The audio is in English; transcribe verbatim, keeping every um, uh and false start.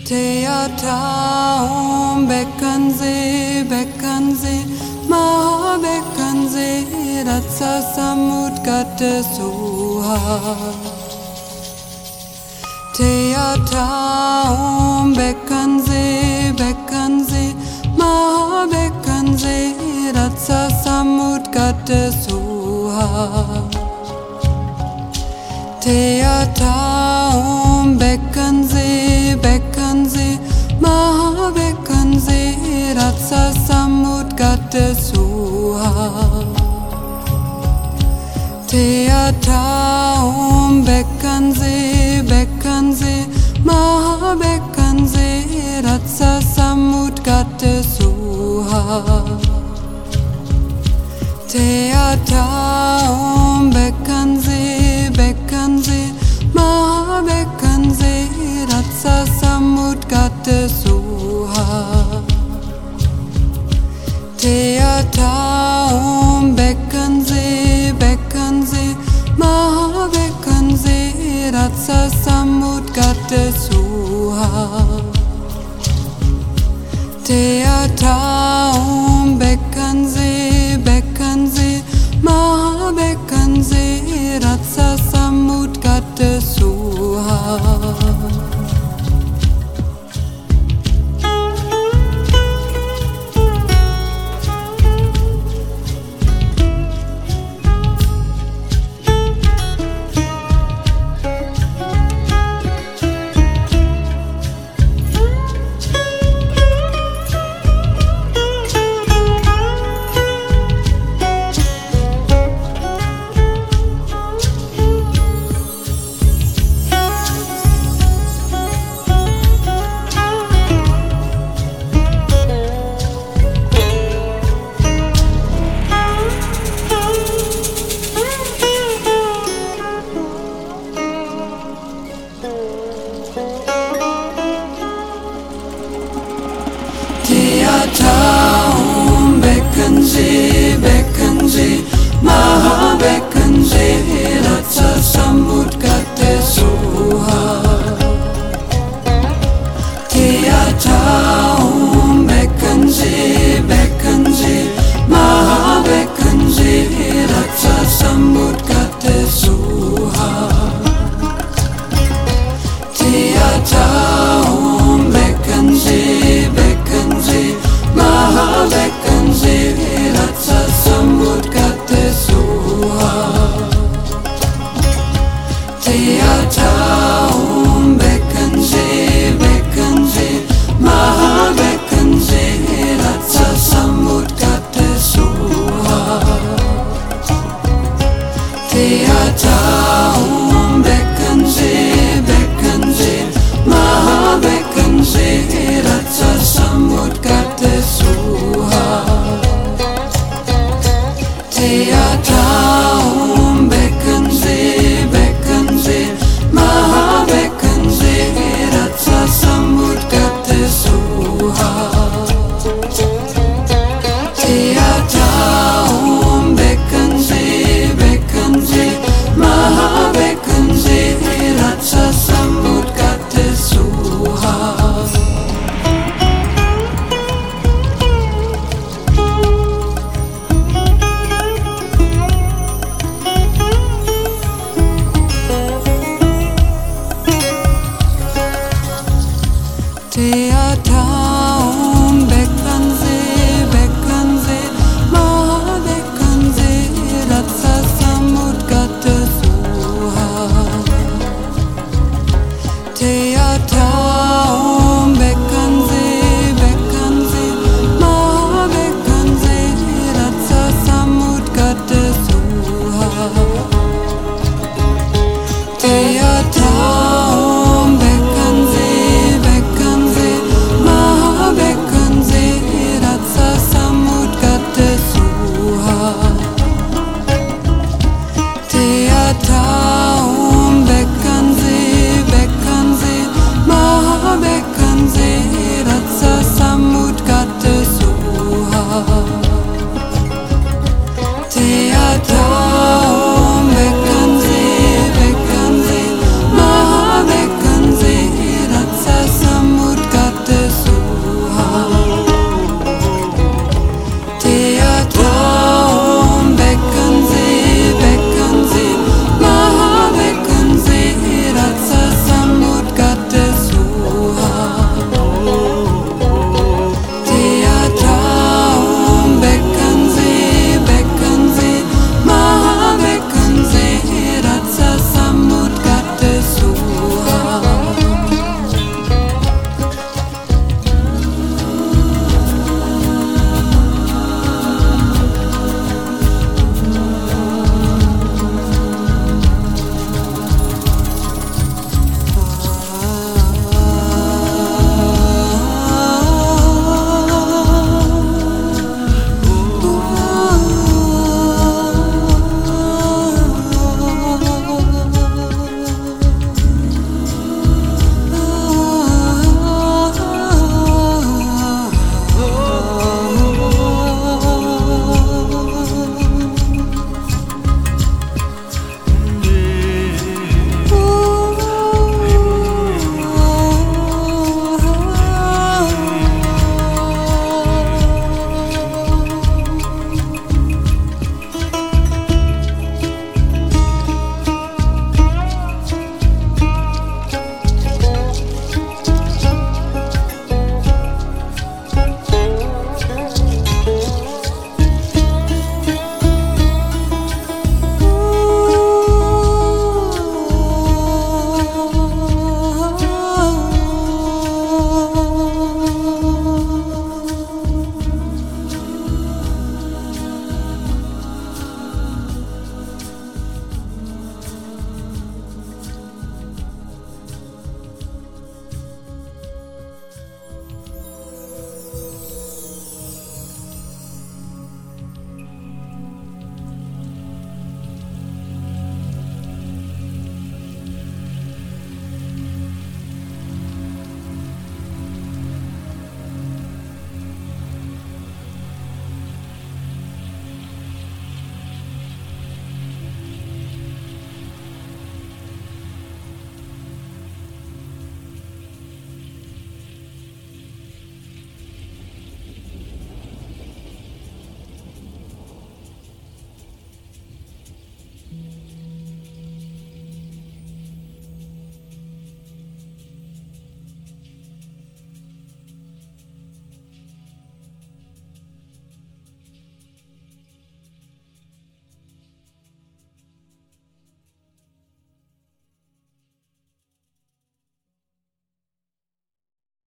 Theater um Beckernsee, Beckernsee, Maha Beckernsee, Ratsa Samut Gatte Suha. Theater um Beckernsee, Beckernsee, Maha Beckernsee, Ratsa Samut Gatte Suha. Theater um Beckernsee, Beckernsee, Maha Beckernsee, Ratsa Samut Gatte Suha. Theater um Beckernsee, Beckernsee, Maha Beckernsee, Ratsa Samut Gatte Suha. Theater um Beckernsee, Beckernsee, Maha Beckernsee, Ratsa Samut Gatte Suha. Theater um Beckernsee, Beckernsee, Maha Beckernsee, Ratsa Samut Gatte Suha. Theater um Beckernsee, Beckernsee, Maha Beckernsee, Ratsa Samut Gatte Suha. Theater um Beckernsee, Beckernsee, Maha Beckernsee, Ratsa Samut Gatte Suha. Theater um Beckernsee, Beckernsee, Maha Beckernsee, Ratsa Samut Gatte Suha. Theater um Beckernsee, Beckernsee, Maha Beckernsee, Ratsa Samut Gatte Suha. Theater um Beckernsee, Beckernsee, Maha Beckernsee, Ratsa Samut Gatte Suha. Theater um Beckernsee, Beckernsee, Maha Beckernsee, Ratsa Samut Gatte Suha. Theater